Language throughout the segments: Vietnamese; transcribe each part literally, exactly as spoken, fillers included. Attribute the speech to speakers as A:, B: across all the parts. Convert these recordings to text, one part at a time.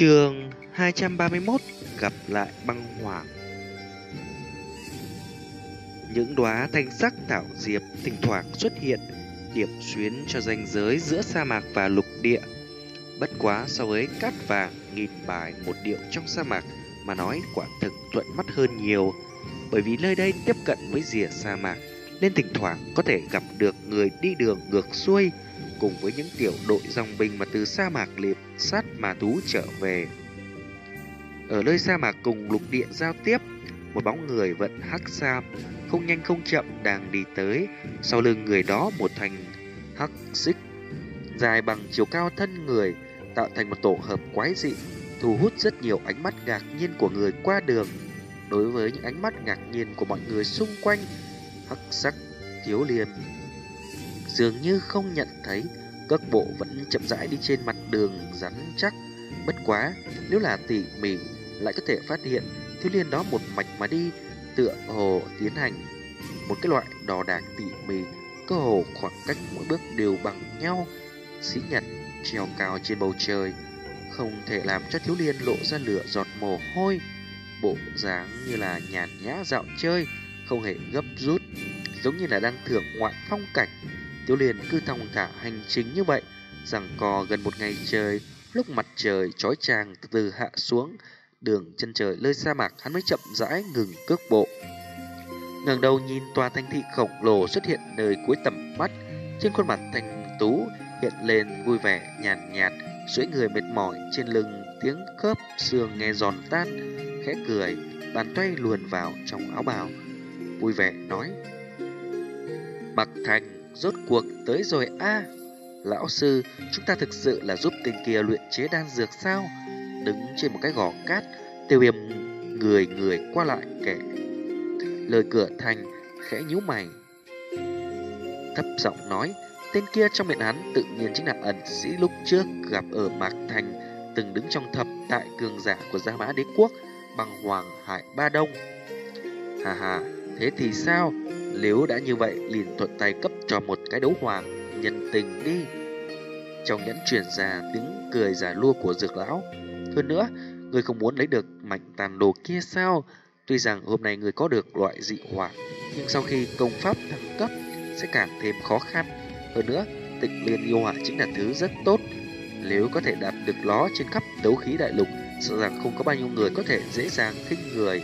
A: Chương hai trăm ba mươi mốt, gặp lại băng hoàng. Những đóa thanh sắc thảo diệp thỉnh thoảng xuất hiện, điểm xuyến cho ranh giới giữa sa mạc và lục địa. Bất quá so với cát vàng nghìn bài một điệu trong sa mạc mà nói, quả thực thuận mắt hơn nhiều. Bởi vì nơi đây tiếp cận với rìa sa mạc, nên thỉnh thoảng có thể gặp được người đi đường ngược xuôi, cùng với những tiểu đội dòng binh mà từ sa mạc liệp sát ma thú trở về. Ở nơi sa mạc cùng lục địa giao tiếp, một bóng người vận hắc sam không nhanh không chậm đang đi tới. Sau lưng người đó một thành hắc xích dài bằng chiều cao thân người, tạo thành một tổ hợp quái dị, thu hút rất nhiều ánh mắt ngạc nhiên của người qua đường. Đối với những ánh mắt ngạc nhiên của mọi người xung quanh, hắc sắc thiếu liêm dường như không nhận thấy, cước bộ vẫn chậm rãi đi trên mặt đường rắn chắc. Bất quá, nếu là tỉ mỉ lại có thể phát hiện thiếu liên đó một mạch mà đi, tựa hồ tiến hành một cái loại đò đạc tỉ mỉ, cơ hồ khoảng cách mỗi bước đều bằng nhau. Sĩ nhật treo cao trên bầu trời, không thể làm cho thiếu liên lộ ra lửa giọt mồ hôi. Bộ dáng như là nhàn nhã dạo chơi, không hề gấp rút, giống như là đang thưởng ngoạn phong cảnh. Thiếu liên cứ thong thả hành trình như vậy, giằng co gần một ngày trời. Lúc mặt trời chói chang từ từ hạ xuống, đường chân trời nơi sa mạc, hắn mới chậm rãi ngừng cước bộ. Ngẩng đầu nhìn tòa thành thị khổng lồ xuất hiện nơi cuối tầm mắt, trên khuôn mặt thanh tú hiện lên vui vẻ nhàn nhạt, duỗi người mệt mỏi trên lưng, tiếng khớp xương nghe giòn tan, khẽ cười, bàn tay luồn vào trong áo bào, vui vẻ nói: Mặc Thành rốt cuộc tới rồi a. À, lão sư, chúng ta thực sự là giúp tên kia luyện chế đan dược sao? Đứng trên một cái gò cát, Tiêu Viêm người người qua lại kể lời cửa thành, khẽ nhíu mày, thấp giọng nói: tên kia trong miệng hắn tự nhiên chính là ẩn sĩ lúc trước gặp ở Mạc Thành, từng đứng trong thập đại cường giả của Gia Mã Đế Quốc, Băng Hoàng Hải Ba Đông. Hà hà, thế thì sao? Nếu đã như vậy, liền thuận tay cấp cho một cái đấu hoàng nhân tình đi. Trong nhẫn truyền ra tiếng cười giả lua của Dược lão. Hơn nữa, người không muốn lấy được mảnh tàn đồ kia sao? Tuy rằng hôm nay người có được loại dị hỏa, nhưng sau khi công pháp thăng cấp sẽ càng thêm khó khăn. Hơn nữa, Tịnh Liên yêu hỏa chính là thứ rất tốt. Nếu có thể đạt được nó trên khắp đấu khí đại lục, sợ rằng không có bao nhiêu người có thể dễ dàng khinh người.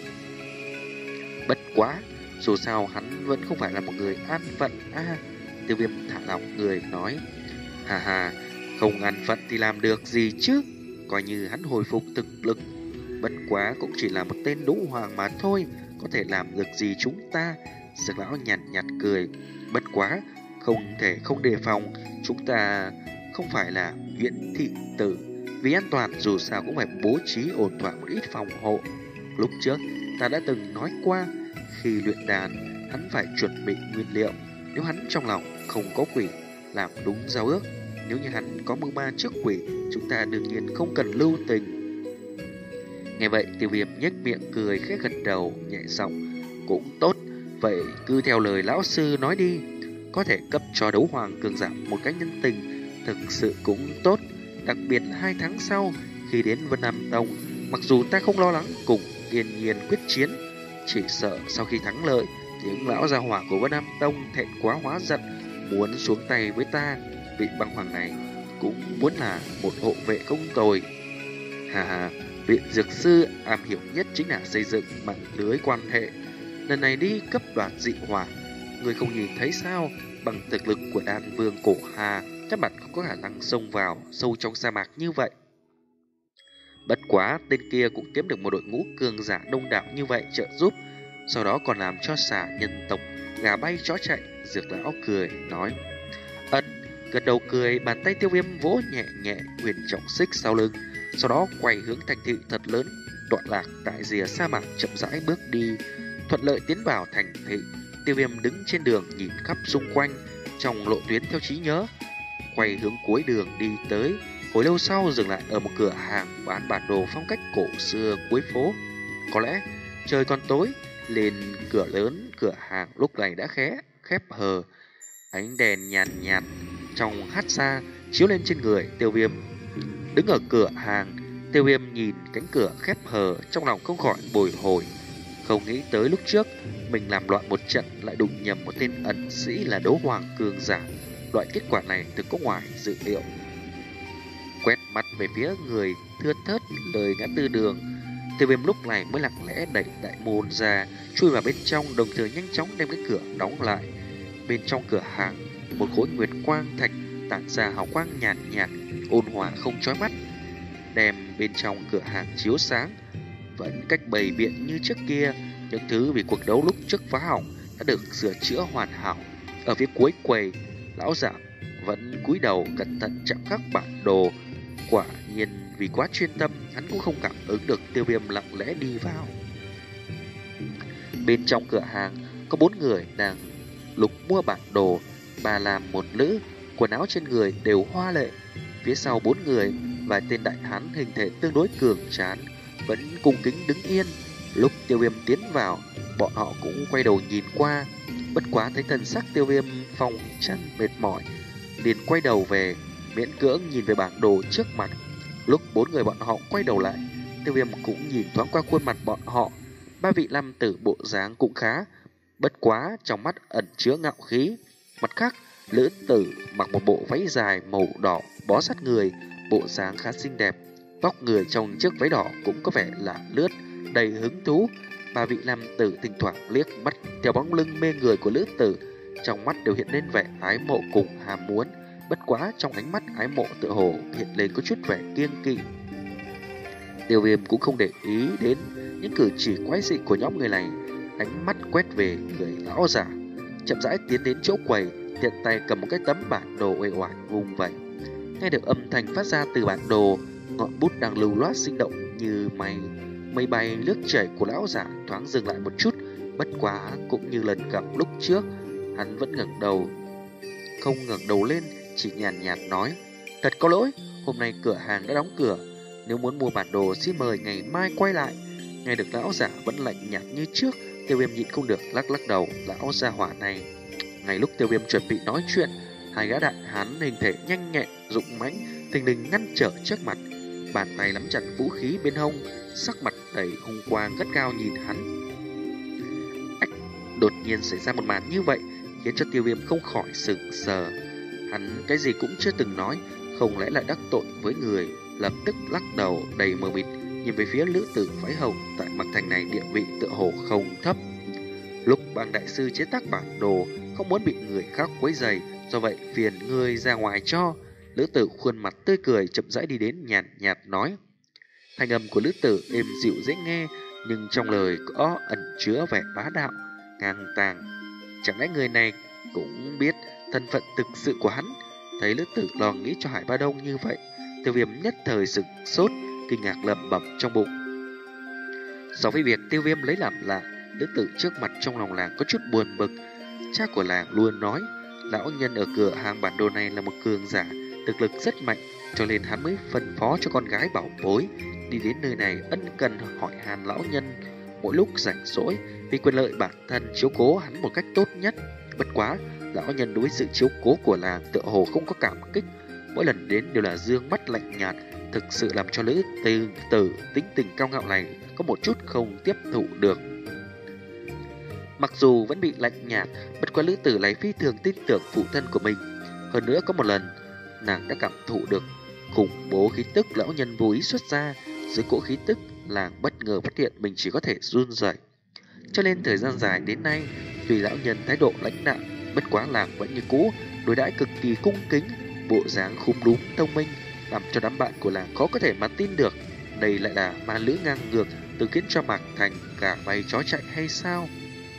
A: Bất quá, dù sao hắn vẫn không phải là một người an phận a. À, Tiêu Viêm thả lỏng người nói: Hà hà, không an phận thì làm được gì chứ? Coi như hắn hồi phục thực lực, bất quá cũng chỉ là một tên đấu hoàng mà thôi, có thể làm được gì chúng ta? Dược lão nhàn nhạt cười: Bất quá, không thể không đề phòng, chúng ta không phải là viễn thị tử, vì an toàn dù sao cũng phải bố trí ổn thỏa một ít phòng hộ. Lúc trước ta đã từng nói qua, khi luyện đàn hắn phải chuẩn bị nguyên liệu. Nếu hắn trong lòng không có quỷ, làm đúng giao ước. Nếu như hắn có mưu ma trước quỷ, chúng ta đương nhiên không cần lưu tình. Nghe vậy, Tiêu Viêm nhếch miệng cười khẽ gật đầu, nhẹ giọng: Cũng tốt, vậy cứ theo lời lão sư nói đi. Có thể cấp cho đấu hoàng cường giả một cái nhân tình, thực sự cũng tốt. Đặc biệt hai tháng sau, khi đến Vân Nam Tông, mặc dù ta không lo lắng cùng Yên Nhiên quyết chiến, chỉ sợ sau khi thắng lợi, những lão gia hỏa của Vân Nam Tông thẹn quá hóa giận, muốn xuống tay với ta. Vị băng hoàng này cũng muốn là một hộ vệ công tồi. Hà hà, viện dược sư am hiểu nhất chính là xây dựng mạng lưới quan hệ. Lần này đi cấp đoạt dị hỏa, người không nhìn thấy sao? Bằng thực lực của đan vương cổ Hà, chắc bạn không có khả năng xông vào sâu trong sa mạc như vậy. Bất quá, tên kia cũng kiếm được một đội ngũ cường giả đông đảo như vậy trợ giúp, sau đó còn làm cho xà nhân tộc gà bay chó chạy. Dược lão cười nói: Ân, gật đầu cười, bàn tay Tiêu Viêm vỗ nhẹ nhẹ huyền trọng xích sau lưng, sau đó quay hướng thành thị thật lớn đoạn lạc tại rìa sa mạc, chậm rãi bước đi, thuận lợi tiến vào thành thị. Tiêu Viêm đứng trên đường nhìn khắp xung quanh, trong lộ tuyến theo trí nhớ, quay hướng cuối đường đi tới. Hồi lâu sau dừng lại ở một cửa hàng bán bản đồ phong cách cổ xưa cuối phố. Có lẽ trời còn tối, lên cửa lớn cửa hàng lúc này đã khé khép hờ. Ánh đèn nhàn nhạt trong hát xa chiếu lên trên người Tiêu Viêm. Đứng ở cửa hàng, Tiêu Viêm nhìn cánh cửa khép hờ, trong lòng không khỏi bồi hồi. Không nghĩ tới lúc trước mình làm loạn một trận lại đụng nhầm một tên ẩn sĩ là đấu hoàng cường giả. Loại kết quả này thực có ngoài dự liệu. Quét mắt về phía người thưa thớt lời ngã tư đường, Tiêu Viêm lúc này mới lặng lẽ đẩy đại môn ra, chui vào bên trong, đồng thời nhanh chóng đem cái cửa đóng lại. Bên trong cửa hàng, một khối nguyệt quang thạch tản ra hào quang nhàn nhạt, ôn hòa không chói mắt, đem bên trong cửa hàng chiếu sáng. Vẫn cách bày biện như trước kia, những thứ vì cuộc đấu lúc trước phá hỏng đã được sửa chữa hoàn hảo. Ở phía cuối quầy, lão giả vẫn cúi đầu cẩn thận chạm khắc bản đồ. Quả nhiên vì quá chuyên tâm, hắn cũng không cảm ứng được Tiêu Viêm lặng lẽ đi vào. Bên trong cửa hàng có bốn người đang lục mua bản đồ, bà làm một nữ, quần áo trên người đều hoa lệ. Phía sau bốn người, vài tên đại hán hình thể tương đối cường tráng vẫn cung kính đứng yên. Lúc Tiêu Viêm tiến vào, bọn họ cũng quay đầu nhìn qua. Bất quá thấy thần sắc Tiêu Viêm phong trần mệt mỏi, liền quay đầu về, miễn cưỡng nhìn về bản đồ trước mặt. Lúc bốn người bọn họ quay đầu lại, Tiêu Viêm cũng nhìn thoáng qua khuôn mặt bọn họ. Ba vị nam tử bộ dáng cũng khá, bất quá trong mắt ẩn chứa ngạo khí. Mặt khác, lữ tử mặc một bộ váy dài màu đỏ bó sát người, bộ dáng khá xinh đẹp. Vóc người trong chiếc váy đỏ cũng có vẻ là lướt, đầy hứng thú. Ba vị nam tử thỉnh thoảng liếc mắt theo bóng lưng mê người của lữ tử, trong mắt đều hiện lên vẻ ái mộ cùng ham muốn. Bất quá trong ánh mắt ái mộ tựa hồ hiện lên có chút vẻ kiêng kỵ. Tiêu Viêm cũng không để ý đến những cử chỉ quái dị của nhóm người này, ánh mắt quét về người lão giả, chậm rãi tiến đến chỗ quầy, tiện tay cầm một cái tấm bản đồ uể oải vung vẩy. Nghe được âm thanh phát ra từ bản đồ, ngọn bút đang lưu loát sinh động như mây mây bay lướt chảy của lão giả thoáng dừng lại một chút. Bất quá cũng như lần gặp lúc trước, hắn vẫn ngẩng đầu, không ngẩng đầu lên, chỉ nhàn nhạt, nhạt nói: "Thật có lỗi, hôm nay cửa hàng đã đóng cửa. Nếu muốn mua bản đồ xin mời ngày mai quay lại." Nghe được lão giả vẫn lạnh nhạt như trước, Tiêu Viêm nhịn không được lắc lắc đầu. Lão gia hỏa này. Ngay lúc Tiêu Viêm chuẩn bị nói chuyện, hai gã đại hán hình thể nhanh nhẹn, dũng mãnh, thình lình ngăn trở trước mặt, bàn tay nắm chặt vũ khí bên hông, sắc mặt đầy hung quang gắt gao nhìn hắn. Ách, đột nhiên xảy ra một màn như vậy khiến cho Tiêu Viêm không khỏi sững sờ. Hắn cái gì cũng chưa từng nói, không lẽ lại đắc tội với người? Lập tức lắc đầu đầy mờ mịt, nhìn về phía lữ tử váy hồng. Tại Mạc Thành này địa vị tựa hồ không thấp. Lúc bang đại sư chế tác bản đồ, không muốn bị người khác quấy rầy, do vậy phiền ngươi ra ngoài cho. Lữ tử khuôn mặt tươi cười chậm rãi đi đến, nhàn nhạt, nhạt nói. Thanh âm của lữ tử êm dịu dễ nghe, nhưng trong lời có ẩn chứa vẻ bá đạo, ngang tàng. Chẳng lẽ người này cũng biết thân phận thực sự của hắn? Thấy lữ tử lo nghĩ cho Hải Ba Đông như vậy, Tiêu Viêm nhất thời sửng sốt, kinh ngạc lẩm bẩm trong bụng. So với việc Tiêu Viêm lấy làm lạ, lữ tử trước mặt trong lòng làng có chút buồn bực. Cha của làng luôn nói lão nhân ở cửa hàng bản đồ này là một cường giả, thực lực rất mạnh, cho nên hắn mới phân phó cho con gái bảo bối đi đến nơi này ân cần hỏi han lão nhân mỗi lúc rảnh rỗi, vì quyền lợi bản thân chiếu cố hắn một cách tốt nhất. Bất quá lão nhân đối với sự chiếu cố của làng tựa hồ không có cảm kích, mỗi lần đến đều là dương mắt lạnh nhạt, thực sự làm cho lữ tư tử tính tình cao ngạo này có một chút không tiếp thụ được. Mặc dù vẫn bị lạnh nhạt, bất quá lữ tử này phi thường tin tưởng phụ thân của mình. Hơn nữa có một lần nàng đã cảm thụ được khủng bố khí tức lão nhân vô ý xuất ra. Dưới cỗ khí tức, làng bất ngờ phát hiện mình chỉ có thể run rẩy. Cho nên thời gian dài đến nay, tuy lão nhân thái độ lãnh đạm, bất quá làng vẫn như cũ đối đãi cực kỳ cung kính, bộ dáng khúm núm thông minh, làm cho đám bạn của làng khó có thể mà tin được đây lại là ma nữ ngang ngược từng khiến cho Mạc Thành cả bay chó chạy hay sao.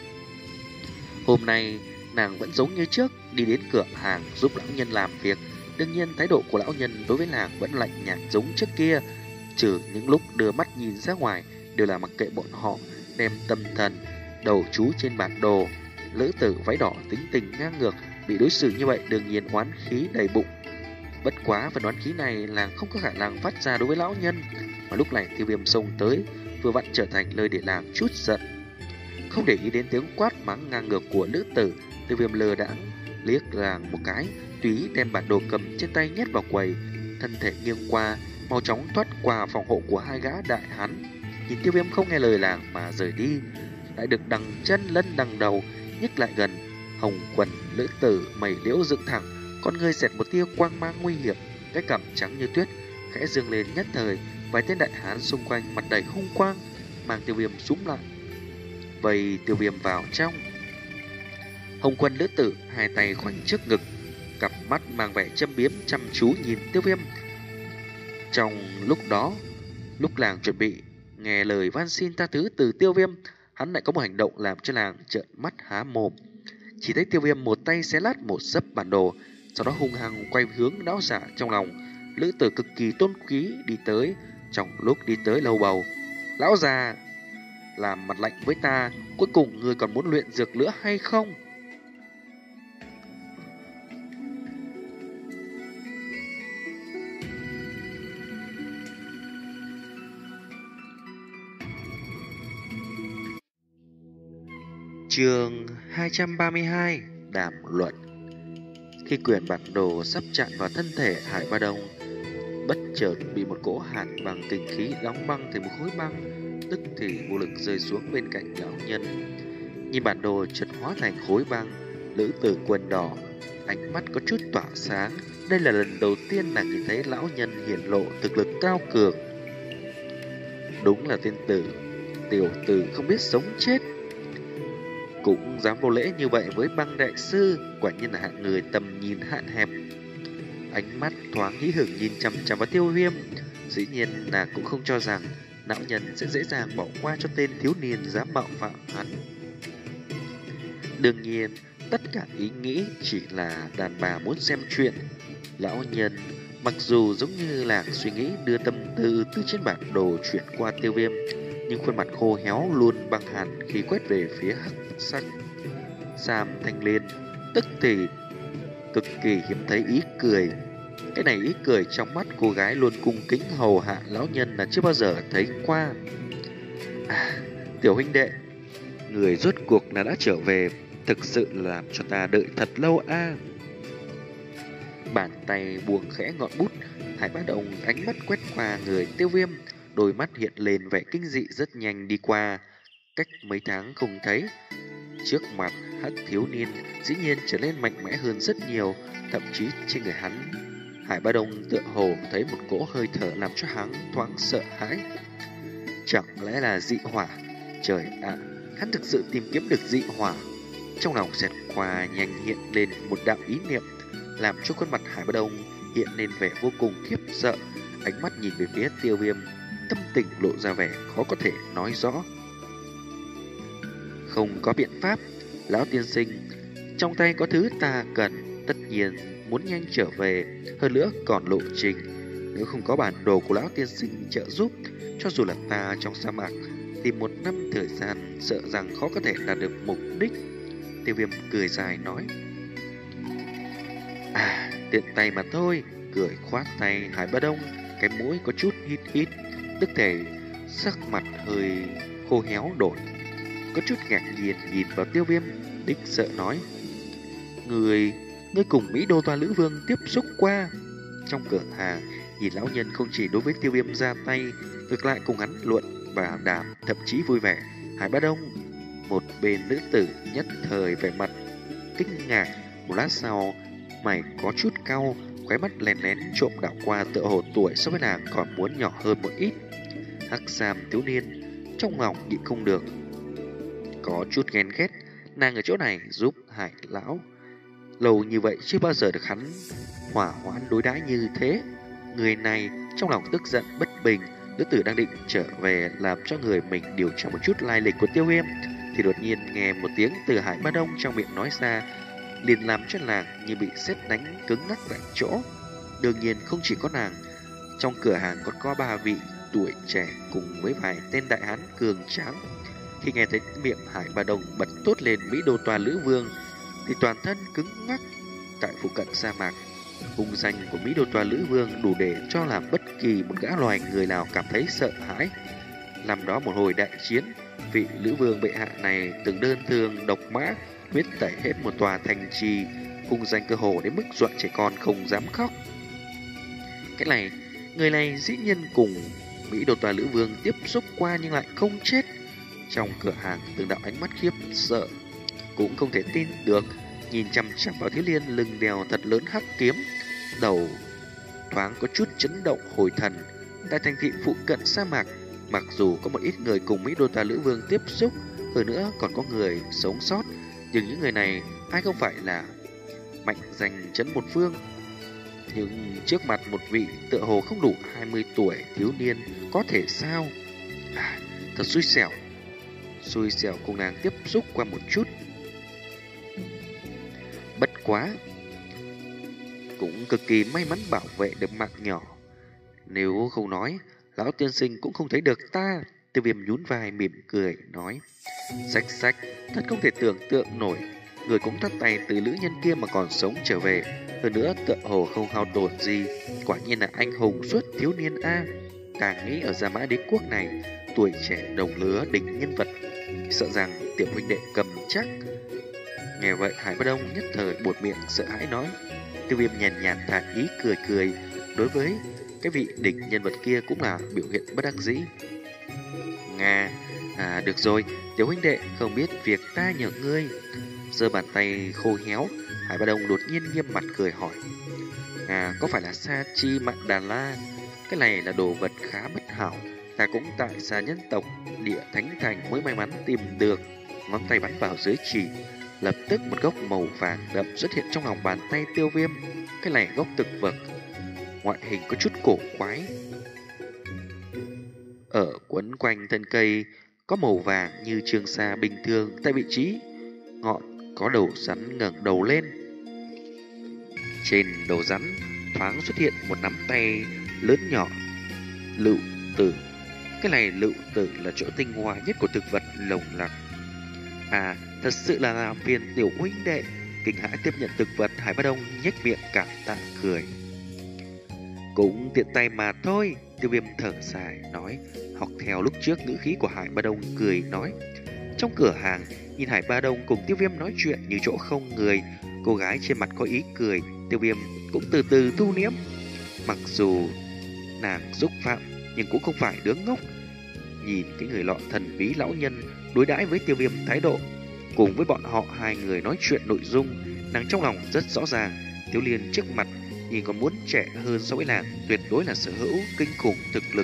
A: Hôm nay nàng vẫn giống như trước, đi đến cửa hàng giúp lão nhân làm việc. Đương nhiên thái độ của lão nhân đối với nàng vẫn lạnh nhạt giống trước kia, trừ những lúc đưa mắt nhìn ra ngoài đều là mặc kệ bọn họ, đem tâm thần đầu chú trên bản đồ. Lữ tử váy đỏ tính tình ngang ngược, bị đối xử như vậy đương nhiên oán khí đầy bụng. Bất quá phần oán khí này làng không có khả năng phát ra đối với lão nhân, mà lúc này Tiêu Viêm xông tới vừa vặn trở thành lời để làng chút giận. Không để ý đến tiếng quát mắng ngang ngược của nữ tử, Tiêu Viêm lờ đãng liếc làng một cái, tùy đem bản đồ cầm trên tay nhét vào quầy, thân thể nghiêng qua, mau chóng thoát qua phòng hộ của hai gã đại hán. Nhìn Tiêu Viêm không nghe lời làng mà rời đi, lại được đằng chân lân đằng đầu nhích lại gần. Hồng quần lữ tử mày liễu dựng thẳng, con người xẹt một tia quang mang nguy hiểm, cái cằm trắng như tuyết khẽ dương lên nhất thời. Vài tên đại hán xung quanh mặt đầy hung quang, mang Tiêu Viêm súng lại, vây Tiêu Viêm vào trong. Hồng quân lữ tử hai tay khoanh trước ngực, cặp mắt mang vẻ châm biếm chăm chú nhìn Tiêu Viêm. Trong lúc đó, lúc làng chuẩn bị nghe lời van xin tha thứ từ Tiêu Viêm, hắn lại có một hành động làm cho làng trợn mắt há mồm. Chỉ thấy Tiêu Viêm một tay xé lát một sấp bản đồ, sau đó hung hăng quay hướng lão giả trong lòng. Lữ tử cực kỳ tôn quý đi tới. Trong lúc đi tới lầu bầu, lão già làm mặt lạnh với ta, cuối cùng ngươi còn muốn luyện dược nữa hay không? Chương hai trăm ba mươi hai: Đàm luận. Khi quyển bản đồ sắp chạm vào thân thể Hải Ba Đông, bất chợt bị một cỗ hàn băng kinh khí đóng băng thành một khối băng, tức thì vô lực rơi xuống bên cạnh lão nhân. Nhìn bản đồ chợt hóa thành khối băng, lữ tử quần đỏ ánh mắt có chút tỏa sáng. Đây là lần đầu tiên nàng nhìn thấy lão nhân hiển lộ thực lực cao cường. Đúng là tên tử tiểu tử không biết sống chết, cũng dám vô lễ như vậy với băng đại sư, quả nhiên là hạng người tầm nhìn hạn hẹp. Ánh mắt thoáng hí hửng nhìn chằm chằm vào Tiêu Viêm. Dĩ nhiên nàng cũng không cho rằng lão nhân sẽ dễ dàng bỏ qua cho tên thiếu niên dám mạo phạm hắn. Đương nhiên, tất cả ý nghĩ chỉ là đàn bà muốn xem chuyện. Lão nhân mặc dù giống như là suy nghĩ đưa tâm tư từ trên bản đồ chuyển qua Tiêu Viêm, nhưng khuôn mặt khô héo luôn băng hàn khi quét về phía hắc sắc Sam Thanh Liên, tức thì cực kỳ hiếm thấy ý cười. Cái này ý cười trong mắt cô gái luôn cung kính hầu hạ lão nhân là chưa bao giờ thấy qua. À, tiểu huynh đệ, người rốt cuộc là đã trở về, thực sự làm cho ta đợi thật lâu a. À. Bàn tay buông khẽ ngọn bút, Hải Bá Đồng ánh mắt quét qua người Tiêu Viêm, đôi mắt hiện lên vẻ kinh dị rất nhanh đi qua. Cách mấy tháng không thấy, trước mặt hắc thiếu niên dĩ nhiên trở nên mạnh mẽ hơn rất nhiều, thậm chí trên người hắn, Hải Ba Đông tựa hồ thấy một cỗ hơi thở làm cho hắn thoáng sợ hãi. Chẳng lẽ là dị hỏa? Trời ạ, hắn thực sự tìm kiếm được dị hỏa. Trong lòng xẹt qua nhanh hiện lên một đạo ý niệm, làm cho khuôn mặt Hải Ba Đông hiện lên vẻ vô cùng khiếp sợ. Ánh mắt nhìn về phía Tiêu Viêm, tâm tình lộ ra vẻ khó có thể nói rõ. Không có biện pháp, lão tiên sinh, trong tay có thứ ta cần, tất nhiên muốn nhanh trở về, hơn nữa còn lộ trình. Nếu không có bản đồ của lão tiên sinh trợ giúp, cho dù là ta trong sa mạc tìm một năm thời gian, sợ rằng khó có thể đạt được mục đích. Tiêu Viêm cười dài nói. À, tiện tay mà thôi. Cười khoát tay Hải Ba Đông, cái mũi có chút hít hít, tức thể sắc mặt hơi khô héo đổi, có chút ngạc nhiên nhìn vào Tiêu Viêm, đích sợ nói: Người, ngươi cùng Mỹ Đô Toa Lữ Vương tiếp xúc qua. Trong cửa hàng, nhìn lão nhân không chỉ đối với Tiêu Viêm ra tay, ngược lại cùng hắn luận và đàm, thậm chí vui vẻ. Hải Ba Đông, một bên nữ tử nhất thời vẻ mặt kinh ngạc, một lát sau mày có chút cau, khóe mắt lén lén trộm đảo qua, tựa hồ tuổi so với nàng còn muốn nhỏ hơn một ít. Hắc Sam thiếu niên trong lòng nhịn không được, có chút ghen ghét nàng ở chỗ này giúp Hải lão lâu như vậy chưa bao giờ được hắn hỏa hoãn đối đãi như thế. Người này trong lòng tức giận bất bình. Nữ tử đang định trở về làm cho người mình điều tra một chút lai lịch của Tiêu Viêm, thì đột nhiên nghe một tiếng từ Hải Ba Đông trong miệng nói ra, liền làm cho nàng như bị sét đánh cứng ngắc tại chỗ. Đương nhiên không chỉ có nàng, trong cửa hàng còn có ba vị tuổi trẻ cùng với vài tên đại hán cường tráng. Khi nghe thấy miệng Hải Ba Đông bật tốt lên Mỹ Đô Toa Lữ Vương, thì toàn thân cứng ngắc. Tại phụ cận sa mạc, hung danh của Mỹ Đô Toa Lữ Vương đủ để cho làm bất kỳ một gã loài người nào cảm thấy sợ hãi. Làm đó một hồi đại chiến, vị Lữ Vương bệ hạ này từng đơn thương độc mã, huyết tẩy hết một tòa thành trì, hung danh cơ hồ đến mức dọa trẻ con không dám khóc. Cái này Người này dĩ nhiên cùng Mỹ Đô Toa Lữ Vương tiếp xúc qua nhưng lại không chết. Trong cửa hàng từng đạo ánh mắt khiếp sợ, cũng không thể tin được, nhìn chăm chăm vào Thiếu Liên lưng đèo thật lớn hắc kiếm, đầu thoáng có chút chấn động hồi thần. Tại thành thị phụ cận sa mạc, mặc dù có một ít người cùng Mỹ Đô Toa Lữ Vương tiếp xúc, hơn nữa còn có người sống sót, nhưng những người này ai không phải là mạnh giành chấn một phương. Nhưng trước mặt một vị tựa hồ không đủ hai mươi tuổi thiếu niên có thể sao? À, thật xui xẻo. Xui xẻo cùng nàng tiếp xúc qua một chút. Bất quá, cũng cực kỳ may mắn bảo vệ được mạng nhỏ. Nếu không nói, lão tiên sinh cũng không thấy được ta. Tiêu Viêm nhún vai mỉm cười nói: Xách xách, thật không thể tưởng tượng nổi, người cũng thắt tay từ nữ nhân kia mà còn sống trở về, hơn nữa tựa hồ không hao tổn gì. Quả nhiên là anh hùng suốt thiếu niên a. Càng nghĩ ở Gia Mã Đế quốc này, tuổi trẻ đồng lứa đỉnh nhân vật, sợ rằng tiểu huynh đệ cầm chắc. Nghe vậy Hải Bất Đông nhất thời buột miệng sợ hãi nói. Tiêu Viêm nhàn nhạt thản ý cười cười, đối với cái vị đỉnh nhân vật kia cũng là biểu hiện bất đắc dĩ. Nga, à được rồi, tiểu huynh đệ không biết việc ta nhờ ngươi. Giơ bàn tay khô héo, Hải Ba Đông đột nhiên nghiêm mặt cười hỏi: À, có phải là Sa Chi Mạn Đà La? Cái này là đồ vật khá bất hảo, ta cũng tại xa nhân tộc địa thánh thành mới may mắn tìm được. Ngón tay bắn vào dưới chỉ, lập tức một gốc màu vàng đậm xuất hiện trong lòng bàn tay Tiêu Viêm. Cái này gốc thực vật, ngoại hình có chút cổ quái. Ở quấn quanh thân cây có màu vàng như trường sa bình thường, tại vị trí ngọn có đầu rắn ngẩng đầu lên. Trên đầu rắn thoáng xuất hiện một nắm tay lớn nhỏ. Lựu tử. Cái này lựu tử là chỗ tinh hoa nhất của thực vật lồng lặc. À, thật sự là làm phiền tiểu huynh đệ. Kinh hãi tiếp nhận thực vật, Hải Bá Đông nhếch miệng cảm tạ cười. Cũng tiện tay mà thôi. Tiêu Viêm thở dài nói, học theo lúc trước ngữ khí của Hải Ba Đông cười nói. Trong cửa hàng, nhìn Hải Ba Đông cùng Tiêu Viêm nói chuyện như chỗ không người, cô gái trên mặt có ý cười. Tiêu Viêm cũng từ từ thu liễm. Mặc dù nàng xúc phạm, nhưng cũng không phải đứa ngốc. Nhìn cái người lọ thần bí lão nhân đối đãi với Tiêu Viêm thái độ, cùng với bọn họ hai người nói chuyện nội dung, nàng trong lòng rất rõ ràng. Tiêu Liên trước mặt nhìn còn muốn trẻ hơn so với nàng, tuyệt đối là sở hữu kinh khủng thực lực.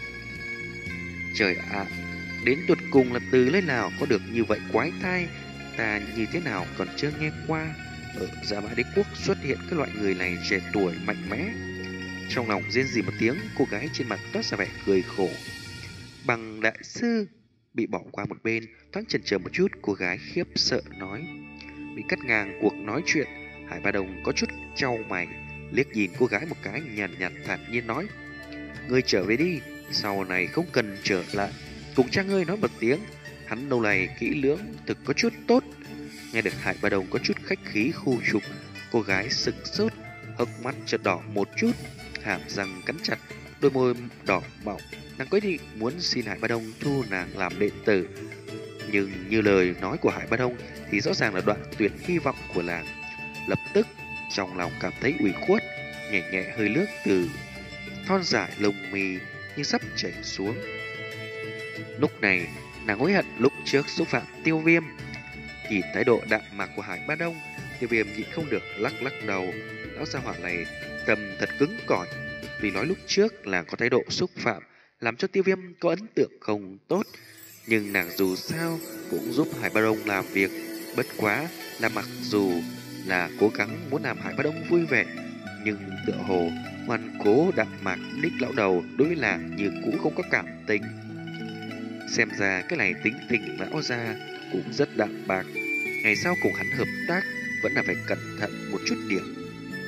A: Trời ạ, à, đến tuột cùng là từ nơi nào có được như vậy quái thai, ta như thế nào còn chưa nghe qua. Ở Gia Mã Đế quốc xuất hiện cái loại người này trẻ tuổi mạnh mẽ. Trong lòng rên rỉ một tiếng, cô gái trên mặt toát ra vẻ cười khổ. Bằng đại sư bị bỏ qua một bên, thoáng chần chờ một chút, cô gái khiếp sợ nói. Bị cắt ngang cuộc nói chuyện, Hải Ba Đông có chút chau mày, liếc nhìn cô gái một cái, nhàn nhạt thản nhiên nói: Ngươi trở về đi, sau này không cần trở lại. Cùng cha ngươi nói một tiếng, hắn lâu này kỹ lưỡng thực có chút tốt. Nghe được Hải Ba Đông có chút khách khí khu trục, cô gái sực sốt, hốc mắt chợt đỏ một chút, hàm răng cắn chặt, đôi môi đỏ mọng. Nàng quyết định muốn xin Hải Ba Đông thu nàng làm đệ tử. Nhưng như lời nói của Hải Ba Đông thì rõ ràng là đoạn tuyệt hy vọng của nàng. Lập tức trong lòng cảm thấy ủy khuất, nhẹ nhẹ hơi nước từ thon dài lông mi như sắp chảy xuống. Lúc này nàng hối hận lúc trước xúc phạm Tiêu Viêm. Nhìn thái độ đạm mạc của Hải Ba Đông, Tiêu Viêm nhịn không được lắc lắc đầu. Lão gia hỏa này tâm thật cứng cỏi. Vì nói lúc trước là có thái độ xúc phạm, làm cho Tiêu Viêm có ấn tượng không tốt, nhưng nàng dù sao cũng giúp Hải Ba Đông làm việc. Bất quá là mặc dù là cố gắng muốn làm Hải Ba Đông vui vẻ, nhưng tựa hồ ngoan cố đạm mạc đích lão đầu đối với nàng như cũ không có cảm tình. Xem ra cái này tính tình lão gia cũng rất đạm bạc. Ngày sau cùng hắn hợp tác vẫn là phải cẩn thận một chút điểm.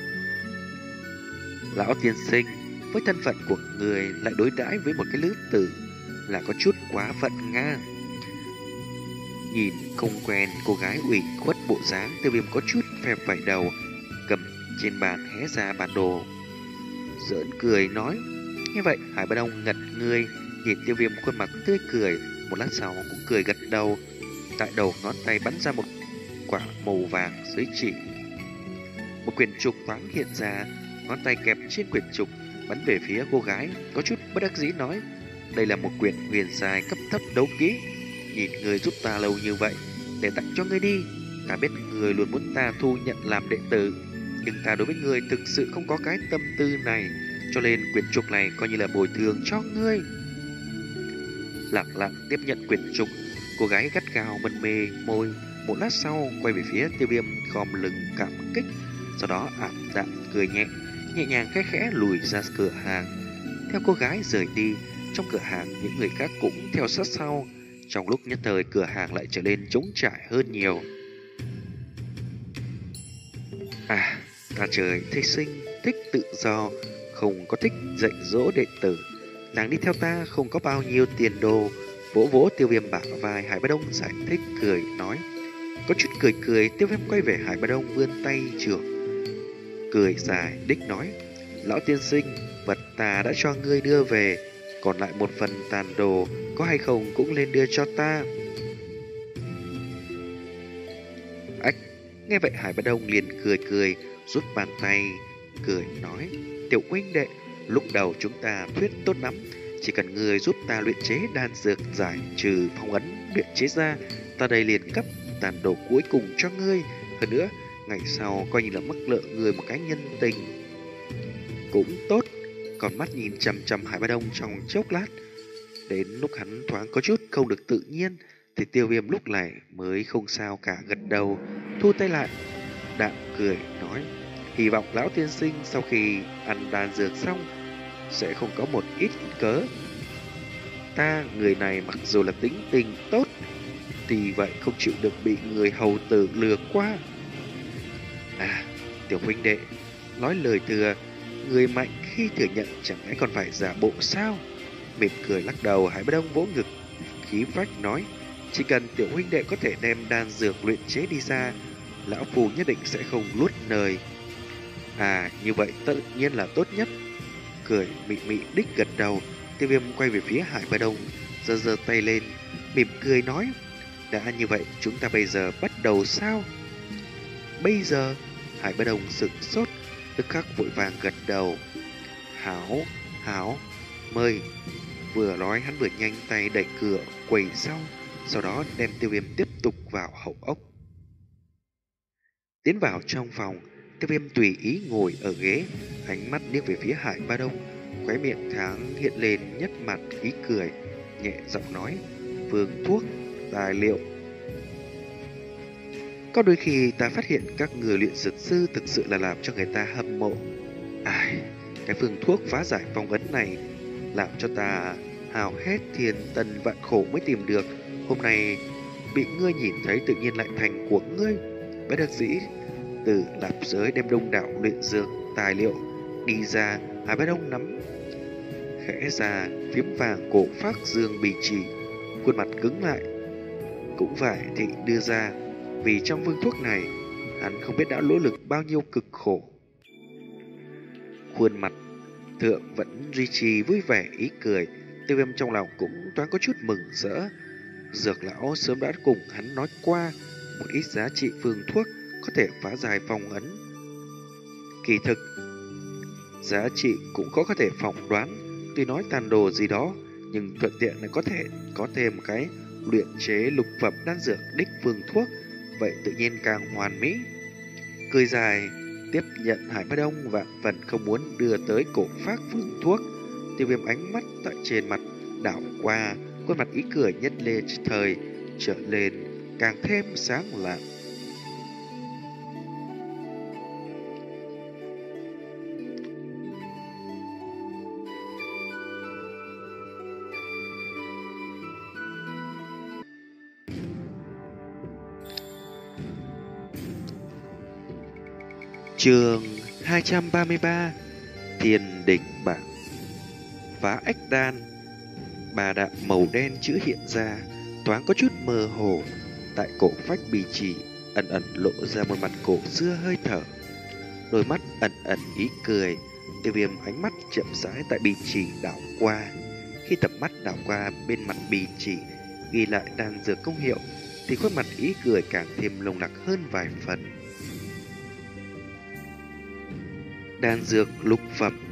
A: Lão tiên sinh, với thân phận của người lại đối đãi với một cái lữ tử là có chút quá phận nga. Nhìn không quen cô gái ủy khuất bộ dáng, Tiêu Viêm có chút phe vải đầu, cầm trên bàn hé ra bản đồ, giỡn cười nói. Như vậy Hải Ba Đông ngẩn người, nhìn Tiêu Viêm khuôn mặt tươi cười, một lát sau cũng cười gật đầu. Tại đầu ngón tay bắn ra một quả màu vàng dưới chỉ. Một quyển trục thoáng hiện ra, ngón tay kẹp trên quyển trục, bắn về phía cô gái, có chút bất đắc dĩ nói: đây là một quyển huyền giai cấp thấp đấu kỹ, nhìn người giúp ta lâu như vậy, để tặng cho ngươi đi. Ta biết người luôn muốn ta thu nhận làm đệ tử, nhưng ta đối với người thực sự không có cái tâm tư này, cho nên quyển trục này coi như là bồi thường cho ngươi. Lặng lặng tiếp nhận quyển trục, cô gái gắt gao mân mê môi, một lát sau quay về phía Tiêu Viêm khom lưng cảm kích, sau đó ảm đạm cười nhẹ, nhẹ nhàng khẽ khẽ lùi ra cửa hàng. Theo cô gái rời đi, trong cửa hàng những người khác cũng theo sát sau. Trong lúc nhất thời cửa hàng lại trở nên trống trải hơn nhiều. À, ta trời thích sinh, thích tự do, không có thích dạy dỗ đệ tử. Nàng đi theo ta không có bao nhiêu tiền đồ. Vỗ vỗ Tiêu Viêm bả vai, Hải Bá Đông giải thích cười nói. Có chút cười cười, Tiêu Viêm quay về Hải Bá Đông vươn tay trưởng, cười dài đích nói: lão tiên sinh, vật ta đã cho ngươi đưa về, còn lại một phần tàn đồ có hay không cũng lên đưa cho ta. Ách, nghe vậy Hải Bá Đông liền cười cười, rút bàn tay cười nói: tiểu huynh đệ, lúc đầu chúng ta thuyết tốt lắm, chỉ cần ngươi giúp ta luyện chế đan dược giải trừ phong ấn luyện chế ra, ta đây liền cấp tàn đồ cuối cùng cho ngươi. Hơn nữa, ngày sau coi như là mắc nợ người một cái nhân tình cũng tốt. Còn mắt nhìn chằm chằm Hải Bá Đông trong chốc lát, đến lúc hắn thoáng có chút không được tự nhiên, thì Tiêu Viêm lúc này mới không sao cả, gật đầu thu tay lại, đạm cười nói: hy vọng lão tiên sinh sau khi ăn đan dược xong sẽ không có một ít cớ. Ta người này mặc dù là tính tình tốt, thì vậy không chịu được bị người hầu tử lừa qua. À, tiểu huynh đệ, nói lời thừa, người mạnh khi thừa nhận chẳng lẽ còn phải giả bộ sao? Mỉm cười lắc đầu, Hải Bá Đông vỗ ngực khí phách nói: chỉ cần tiểu huynh đệ có thể đem đan dược luyện chế đi ra, lão phù nhất định sẽ không nuốt lời. À, như vậy tất nhiên là tốt nhất. Cười mị mị đích gật đầu, Tiêu Viêm quay về phía Hải Bá Đông, giơ giơ tay lên, mỉm cười nói: đã như vậy chúng ta bây giờ bắt đầu sao? Bây giờ? Hải Bá Đông sửng sốt, tức khắc vội vàng gật đầu. Hảo, hảo, mời. Vừa nói hắn vừa nhanh tay đẩy cửa quầy sau, sau đó đem Tiêu Viêm tiếp tục vào hậu ốc. Tiến vào trong phòng, Tiêu Viêm tùy ý ngồi ở ghế, ánh mắt liếc về phía Hải Bá Đông, khóe miệng thoáng hiện lên nhất mặt ý cười, nhẹ giọng nói: phương thuốc, tài liệu. Có đôi khi ta phát hiện các người luyện dược sư thực sự là làm cho người ta hâm mộ. Ai, cái phương thuốc phá giải phong ấn này làm cho ta hào hết thiên tân vạn khổ mới tìm được. Hôm nay bị ngươi nhìn thấy tự nhiên lại thành của ngươi. Bất đắc dĩ từ lạp giới đem đông đảo luyện dược tài liệu đi ra. Hải Bá Đông nắm khẽ ra phiếm vàng cổ phác dương bì trì, khuôn mặt cứng lại. Cũng phải thì đưa ra, vì trong phương thuốc này hắn không biết đã nỗ lực bao nhiêu cực khổ. Khuôn mặt thượng vẫn duy trì vui vẻ ý cười. Tiêu Viêm trong lòng cũng thoáng có chút mừng rỡ. Dược lão sớm đã cùng hắn nói qua, một ít giá trị phương thuốc có thể phá giải phong ấn. Kỳ thực giá trị cũng có có thể phỏng đoán, tuy nói tàn đồ gì đó, nhưng thuận tiện là có thể có thêm một cái luyện chế lục phẩm đan dược đích phương thuốc, vậy tự nhiên càng hoàn mỹ. Cười dài tiếp nhận Hải Bá Đông vạn phần không muốn đưa tới cổ phác phương thuốc. Tiêu Viêm ánh mắt tại trên mặt đảo qua, khuôn mặt ý cười nhất lê thời trở lên càng thêm sáng lạng. Chương hai trăm ba mươi ba: Thiên đỉnh bảng. Phá ách đan. Bà đạm màu đen chữ hiện ra, thoáng có chút mơ hồ. Tại cổ phách bì trì ẩn ẩn lộ ra một mặt cổ xưa hơi thở, đôi mắt ẩn ẩn ý cười. Tiêu Viêm ánh mắt chậm rãi tại bì trì đảo qua. Khi tầm mắt đảo qua bên mặt bì trì ghi lại đan dược công hiệu, thì khuôn mặt ý cười càng thêm lồng lặc hơn vài phần. Đan dược lục phẩm,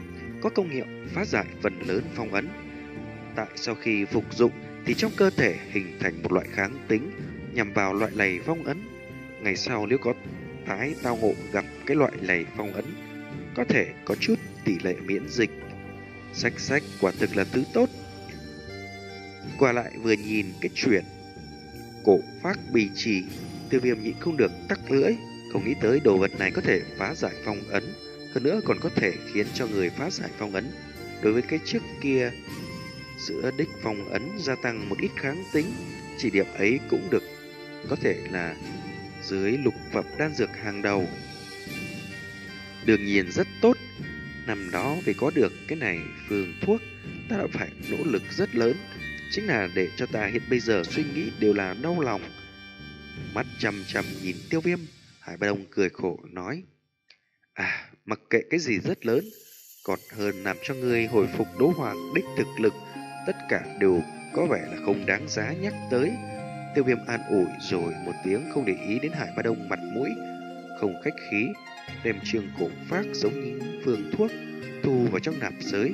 A: có công hiệu phá giải phần lớn phong ấn. Tại sau khi phục dụng thì trong cơ thể hình thành một loại kháng tính nhằm vào loại lầy phong ấn. Ngày sau nếu có tái tao ngộ gặp cái loại lầy phong ấn, có thể có chút tỷ lệ miễn dịch. Sách sách quả thực là thứ tốt. Qua lại vừa nhìn cái chuyện cổ phác bì chỉ, Tiêu Viêm nhịn không được tắc lưỡi, không nghĩ tới đồ vật này có thể phá giải phong ấn, hơn nữa còn có thể khiến cho người phá giải phong ấn đối với cái trước kia giữa đích phong ấn gia tăng một ít kháng tính, chỉ điểm ấy cũng được, có thể là dưới lục phẩm đan dược hàng đầu. Đương nhiên rất tốt. Năm đó vì có được cái này phương thuốc, ta đã phải nỗ lực rất lớn, chính là để cho ta hiện bây giờ suy nghĩ đều là đau lòng. Mắt chăm chăm nhìn Tiêu Viêm, Hải Ba Đông cười khổ nói: À, mặc kệ cái gì rất lớn, còn hơn làm cho ngươi hồi phục đấu hoàng đích thực lực, tất cả đều có vẻ là không đáng giá nhắc tới. Tiêu Viêm an ủi rồi một tiếng, không để ý đến Hải Ba Đông mặt mũi, không khách khí, đem trường cổ phác giống như phương thuốc thu vào trong nạp giới.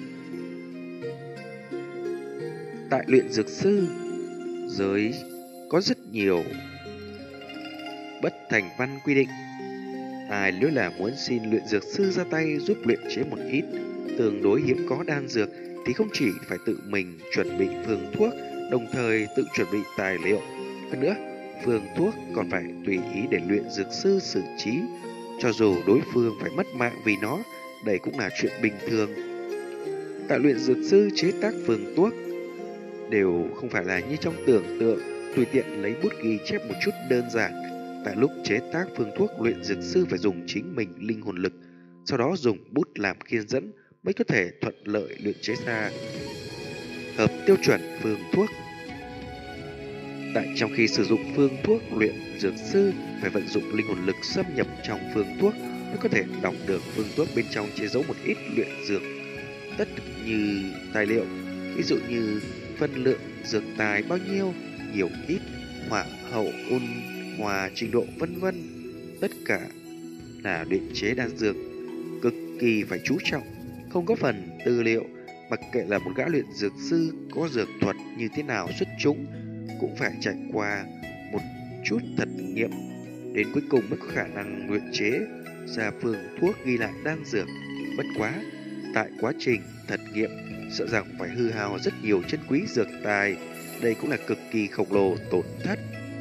A: Tại luyện dược sư giới có rất nhiều bất thành văn quy định. Ai nếu là muốn xin luyện dược sư ra tay giúp luyện chế một ít tương đối hiếm có đan dược thì không chỉ phải tự mình chuẩn bị phương thuốc, đồng thời tự chuẩn bị tài liệu. Hơn nữa, phương thuốc còn phải tùy ý để luyện dược sư xử trí, cho dù đối phương phải mất mạng vì nó, đây cũng là chuyện bình thường. Tại luyện dược sư chế tác phương thuốc đều không phải là như trong tưởng tượng, tùy tiện lấy bút ghi chép một chút đơn giản. Tại lúc chế tác phương thuốc, luyện dược sư phải dùng chính mình linh hồn lực, sau đó dùng bút làm khiên dẫn mới có thể thuận lợi luyện chế ra hợp tiêu chuẩn phương thuốc. Tại trong khi sử dụng phương thuốc, luyện dược sư phải vận dụng linh hồn lực xâm nhập trong phương thuốc mới có thể đọc được phương thuốc bên trong chế giấu một ít luyện dược tất như tài liệu, ví dụ như phân lượng dược tài bao nhiêu, nhiều ít, hỏa hậu ôn hòa trình độ vân vân. Tất cả là luyện chế đan dược cực kỳ phải chú trọng, không có phần tư liệu, mặc kệ là một gã luyện dược sư có dược thuật như thế nào xuất chúng cũng phải trải qua một chút thật nghiệm, đến cuối cùng mới có khả năng luyện chế ra phương thuốc ghi lại đan dược. Bất quá, tại quá trình thật nghiệm sợ rằng phải hư hao rất nhiều chân quý dược tài, đây cũng là cực kỳ khổng lồ tổn thất.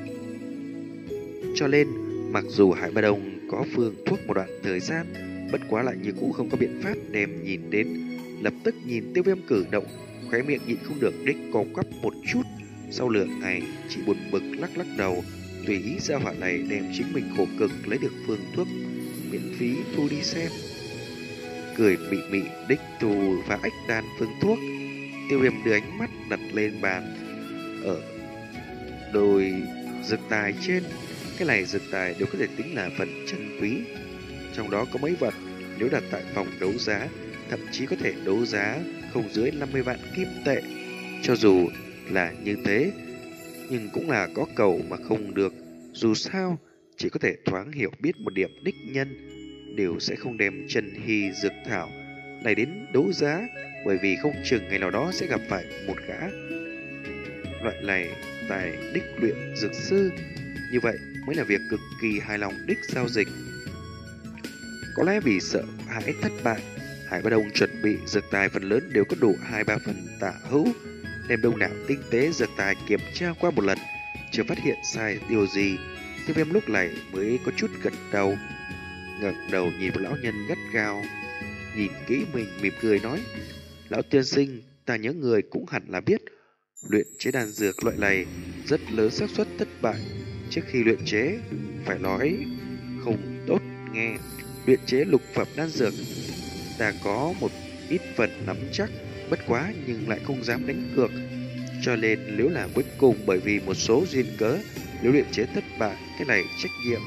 A: Cho nên, mặc dù Hải Ba Đông có phương thuốc một đoạn thời gian, bất quá lại như cũ không có biện pháp đem nhìn đến. Lập tức nhìn Tiêu Viêm cử động, khóe miệng nhịn không được đích co quắp một chút. Sau lửa ngày chỉ buồn bực lắc lắc đầu, tùy ý ra hỏa này đem chính mình khổ cực lấy được phương thuốc miễn phí thu đi xem. Cười mị mị đích thu và ách đan phương thuốc. Tiêu Viêm đưa ánh mắt đặt lên bàn ở đôi dược tài trên. Cái này dược tài đều có thể tính là phần chân quý, trong đó có mấy vật nếu đặt tại phòng đấu giá thậm chí có thể đấu giá không dưới năm mươi vạn kim tệ. Cho dù là như thế, nhưng cũng là có cầu mà không được. Dù sao, chỉ có thể thoáng hiểu biết một điểm đích nhân đều sẽ không đem chân hy dược thảo này đến đấu giá, bởi vì không chừng ngày nào đó sẽ gặp phải một gã loại này tài đích luyện dược sư. Như vậy mới là việc cực kỳ hài lòng đích giao dịch. Có lẽ vì sợ hãi thất bại, Hải Ba Đông chuẩn bị dược tài phần lớn đều có đủ hai ba phần tả hữu, đem đông đảo tinh tế dược tài kiểm tra qua một lần, chưa phát hiện sai điều gì. Tiêu Viêm lúc này mới có chút gật đầu, ngẩng đầu nhìn một lão nhân gắt gao, nhìn kỹ mình mỉm cười nói: Lão tiên sinh, ta nhớ người cũng hẳn là biết, luyện chế đan dược loại này rất lớn xác suất thất bại. Trước khi luyện chế phải nói không tốt nghe. Luyện chế lục phẩm đan dược ta có một ít phần nắm chắc, bất quá nhưng lại không dám đánh cược. Cho nên nếu là cuối cùng bởi vì một số duyên cớ, nếu luyện chế thất bại, cái này trách nhiệm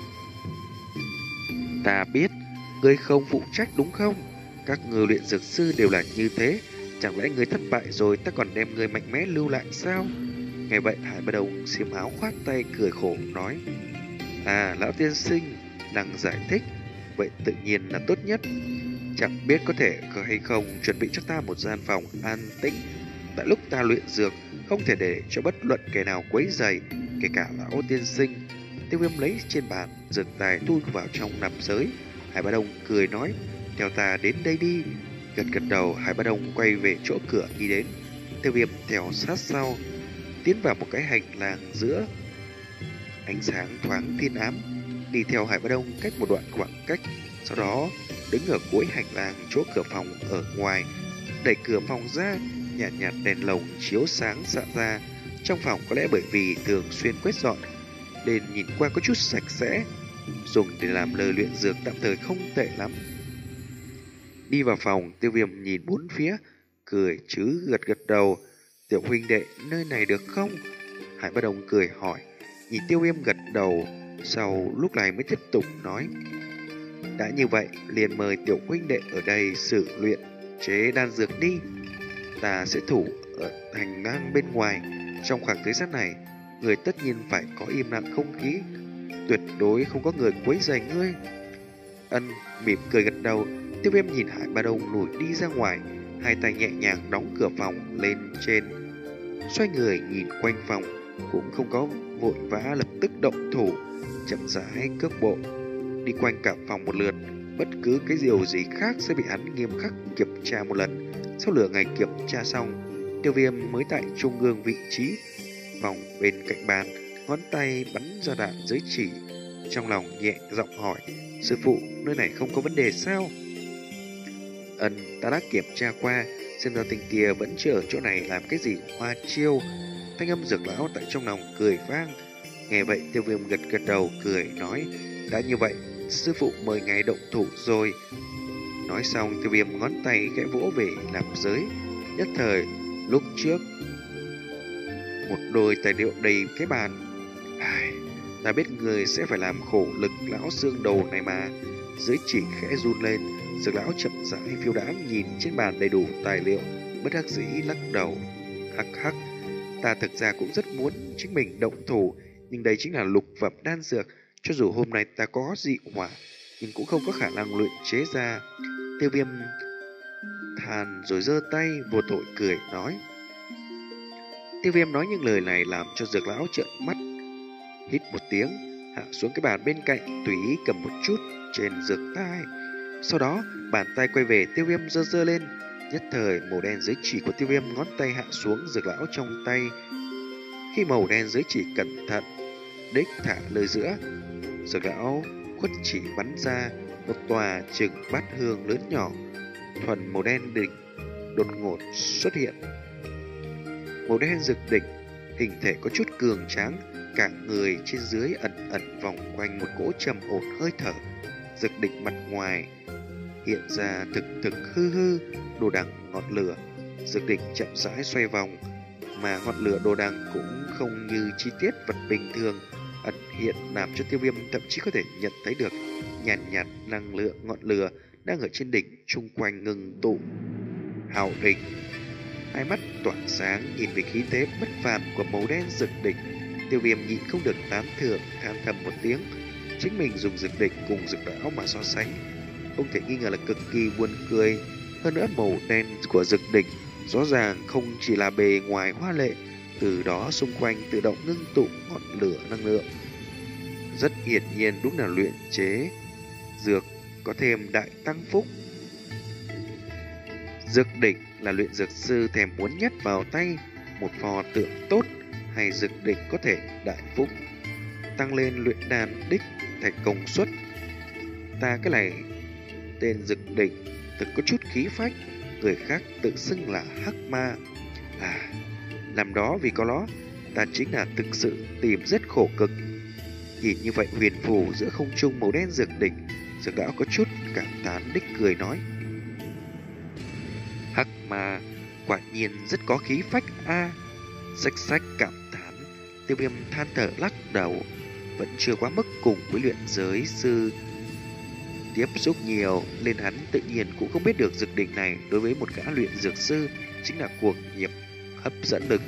A: ta biết, ngươi không phụ trách đúng không? Các người luyện dược sư đều là như thế, chẳng lẽ ngươi thất bại rồi ta còn đem ngươi mạnh mẽ lưu lại sao? Nghe vậy Hải Ba Đông xiêm áo khoát tay cười khổ nói: À, lão tiên sinh, năng giải thích, vậy tự nhiên là tốt nhất. Chẳng biết có thể hay không chuẩn bị cho ta một gian phòng an tĩnh. Tại lúc ta luyện dược, không thể để cho bất luận kẻ nào quấy rầy, kể cả lão tiên sinh. Tiêu Viêm lấy trên bàn dược tài thu vào trong nạp giới. Hải Bá Đông cười nói, theo ta đến đây đi. Gật gật đầu, Hải Bá Đông quay về chỗ cửa đi đến. Tiêu Viêm theo sát sau, tiến vào một cái hành lang giữa ánh sáng thoáng thiên ám, đi theo Hải Bá Đông cách một đoạn khoảng cách, sau đó đứng ở cuối hành lang chỗ cửa phòng ở ngoài, đẩy cửa phòng ra, nhạt nhạt đèn lồng chiếu sáng xạ ra. Trong phòng có lẽ bởi vì thường xuyên quét dọn nên nhìn qua có chút sạch sẽ, dùng để làm lời luyện dược tạm thời không tệ lắm. Đi vào phòng, Tiêu Viêm nhìn bốn phía, cười chứ gật gật đầu. Tiểu huynh đệ, nơi này được không? Hải Bá Đông cười hỏi, nhìn Tiêu Viêm gật đầu, sau lúc này mới tiếp tục nói, đã như vậy, liền mời tiểu huynh đệ ở đây xử luyện chế đan dược đi. Ta sẽ thủ ở hành lang bên ngoài. Trong khoảng thời gian này, người tất nhiên phải có im lặng không khí, tuyệt đối không có người quấy rầy ngươi. Ân mỉm cười gật đầu. Tiêu Viêm nhìn Hải Bá Đông lùi đi ra ngoài, hai tay nhẹ nhàng đóng cửa phòng lên trên, xoay người nhìn quanh phòng, cũng không có vội vã lập tức động thủ, chậm rãi cước bộ đi quanh cả phòng một lượt. Bất cứ cái điều gì khác sẽ bị hắn nghiêm khắc kiểm tra một lần. Sau nửa ngày kiểm tra xong, Tiêu Viêm mới tại trung ương vị trí vòng bên cạnh bàn, ngón tay bắn ra đạn giới chỉ, trong lòng nhẹ giọng hỏi, sư phụ, nơi này không có vấn đề sao? Ân, ta đã kiểm tra qua, xem ra tình kia vẫn chưa ở chỗ này làm cái gì hoa chiêu. Thanh âm Dược lão tại trong lòng cười vang. Nghe vậy, Tiêu Viêm gật gật đầu cười nói, đã như vậy, sư phụ mời ngài động thủ rồi. Nói xong, Tiêu Viêm ngón tay gãy vỗ về nạp giới. Nhất thời, lúc trước một đôi tài liệu đầy cái bàn. Ai, ta biết người sẽ phải làm khổ lực lão xương đầu này mà. Giới chỉ khẽ run lên, Dược lão chậm rãi phiêu đãng nhìn trên bàn đầy đủ tài liệu, bất đắc dĩ lắc đầu. Hắc hắc, ta thực ra cũng rất muốn chính mình động thủ, nhưng đây chính là lục phẩm đan dược, cho dù hôm nay ta có dị hỏa, nhưng cũng không có khả năng luyện chế ra. Tiêu Viêm than rồi giơ tay vô tội cười nói. Tiêu Viêm nói những lời này làm cho Dược lão trợn mắt, hít một tiếng, hạ xuống cái bàn bên cạnh, tùy ý cầm một chút trên dược tai. Sau đó, bàn tay quay về Tiêu Viêm giơ giơ lên, nhất thời màu đen giới chỉ của Tiêu Viêm ngón tay hạ xuống Dược lão trong tay. Khi màu đen giới chỉ cẩn thận đích thả lời giữa, Dược lão khuất chỉ bắn ra một tòa chừng bát hương lớn nhỏ, thuần màu đen đỉnh đột ngột xuất hiện. Màu đen rực đỉnh, hình thể có chút cường tráng, cả người trên dưới ẩn ẩn vòng quanh một cỗ trầm ổn hơi thở. Rực đỉnh mặt ngoài hiện ra thực thực hư hư đồ đằng ngọn lửa. Rực đỉnh chậm rãi xoay vòng, mà ngọn lửa đồ đằng cũng không như chi tiết vật bình thường ẩn hiện, làm cho Tiêu Viêm thậm chí có thể nhận thấy được nhàn nhạt, nhạt năng lượng ngọn lửa đang ở trên đỉnh chung quanh ngừng tụ. Hào đỉnh, hai mắt tỏa sáng nhìn về khí thế bất phàm của màu đen rực đỉnh. Tiêu Viêm nhịn không được tán thưởng, than thầm một tiếng. Chính mình dùng rực đỉnh cùng rực lão mà so sánh, không thể nghi ngờ là cực kỳ buồn cười. Hơn nữa, màu đen của rực đỉnh rõ ràng không chỉ là bề ngoài hoa lệ, từ đó xung quanh tự động ngưng tụ ngọn lửa năng lượng. Rất hiển nhiên đúng là luyện chế dược có thêm đại tăng phúc. Dược đỉnh là luyện dược sư thèm muốn nhất vào tay, một pho tượng tốt hay dược đỉnh có thể đại phúc, tăng lên luyện đan đích thành công suất. Ta cái này tên dược đỉnh thực có chút khí phách, người khác tự xưng là hắc ma. À, làm đó vì có nó, ta chính là thực sự tìm rất khổ cực. Nhìn như vậy huyền phù giữa không trung màu đen dược đỉnh, Dược lão có chút cảm thán đích cười nói, hắc ma quả nhiên rất có khí phách a. À. Xách xách cảm thán, Tiêu Viêm than thở lắc đầu, vẫn chưa quá mức cùng với luyện giới sư tiếp xúc nhiều, nên hắn tự nhiên cũng không biết được dược đỉnh này đối với một gã luyện dược sư chính là cuồng nhiệt hấp dẫn lực.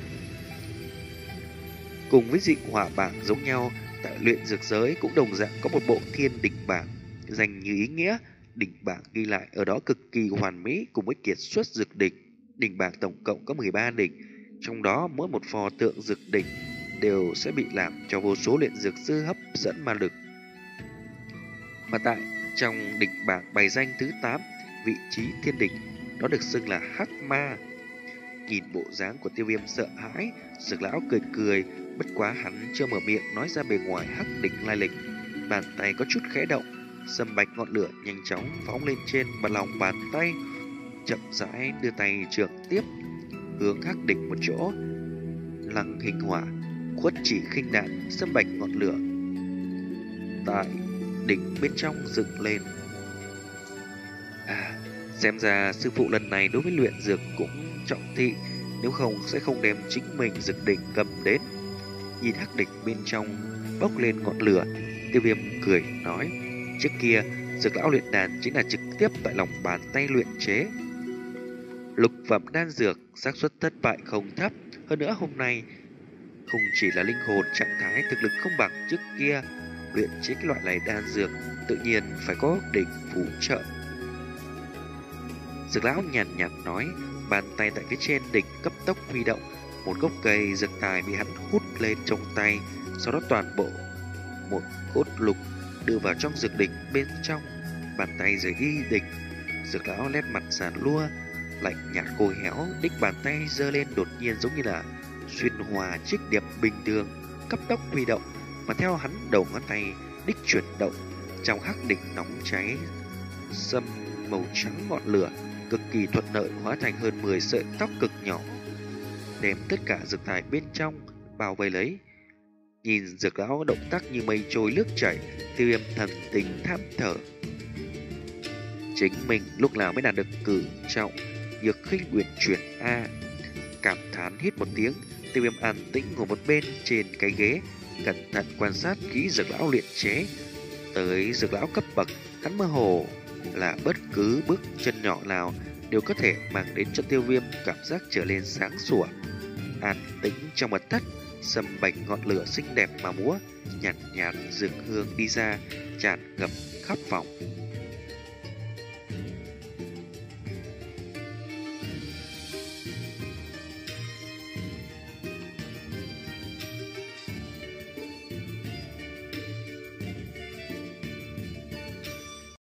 A: Cùng với dị hỏa bảng giống nhau, tại luyện dược giới cũng đồng dạng có một bộ thiên đỉnh bảng. danh như ý nghĩa. Đỉnh bảng ghi lại ở đó cực kỳ hoàn mỹ cùng với kiệt xuất dược đỉnh. Đỉnh bảng tổng cộng có mười ba đỉnh, trong đó mỗi một pho tượng dược đỉnh đều sẽ bị làm cho vô số luyện dược sư hấp dẫn ma lực. Mà tại trong đỉnh bảng bày danh thứ tám, vị trí thiên đỉnh, đó được xưng là Hắc Ma. Nhìn bộ dáng của Tiêu Viêm sợ hãi, Dược lão cười cười, bất quá hắn chưa mở miệng nói ra bề ngoài hắc đỉnh lai lịch. Bàn tay có chút khẽ động, sâm bạch ngọn lửa nhanh chóng phóng lên trên và lòng bàn tay, chậm rãi đưa tay trượt tiếp hướng hắc đỉnh một chỗ. Lăng hình hỏa, khuất chỉ khinh đạn, sâm bạch ngọn lửa tại đỉnh bên trong dựng lên. À, xem ra sư phụ lần này đối với luyện dược cũng trọng thị, nếu không sẽ không đem chính mình dược đỉnh cầm đến. Nhìn hắc đỉnh bên trong bốc lên ngọn lửa, Tiêu Viêm cười nói, trước kia dược lão luyện đàn chính là trực tiếp tại lòng bàn tay luyện chế. Lục phẩm đan dược xác suất thất bại không thấp, hơn nữa hôm nay không chỉ là linh hồn trạng thái thực lực không bằng trước kia, luyện chế cái loại này đan dược tự nhiên phải có đỉnh phù trợ. Dược lão nhàn nhạt nói, bàn tay tại phía trên đỉnh cấp tốc huy động, một gốc cây dược tài bị hắn hút lên trong tay, sau đó toàn bộ một cốt lục đưa vào trong dược đỉnh bên trong. Bàn tay rời đi đỉnh, dược lão nét mặt giàn lua, lạnh nhạt khô héo, đích bàn tay giơ lên đột nhiên giống như là xuyên hòa chiếc điệp bình thường, cấp tốc huy động, mà theo hắn đầu ngón tay đích chuyển động, trong hắc đỉnh nóng cháy sâm màu trắng ngọn lửa cực kỳ thuận lợi hóa thành hơn mười sợi tóc cực nhỏ, đem tất cả dược tài bên trong bao vây lấy. Nhìn dược lão động tác như mây trôi nước chảy, Tiêu Viêm thần tình thảm thở. Chính mình lúc nào mới đạt được cử trọng dược khinh uyển chuyển a? Cảm thán hít một tiếng, Tiêu Viêm an tĩnh ngồi một bên trên cái ghế, cẩn thận quan sát kỹ dược lão luyện chế. Tới dược lão cấp bậc, hắn mơ hồ là bất cứ bước chân nhỏ nào đều có thể mang đến cho Tiêu Viêm cảm giác trở lên sáng sủa. An tĩnh trong mật thất, sâm bạch ngọn lửa xinh đẹp mà múa, nhạt nhạt dược hương đi ra, tràn ngập khắp phòng.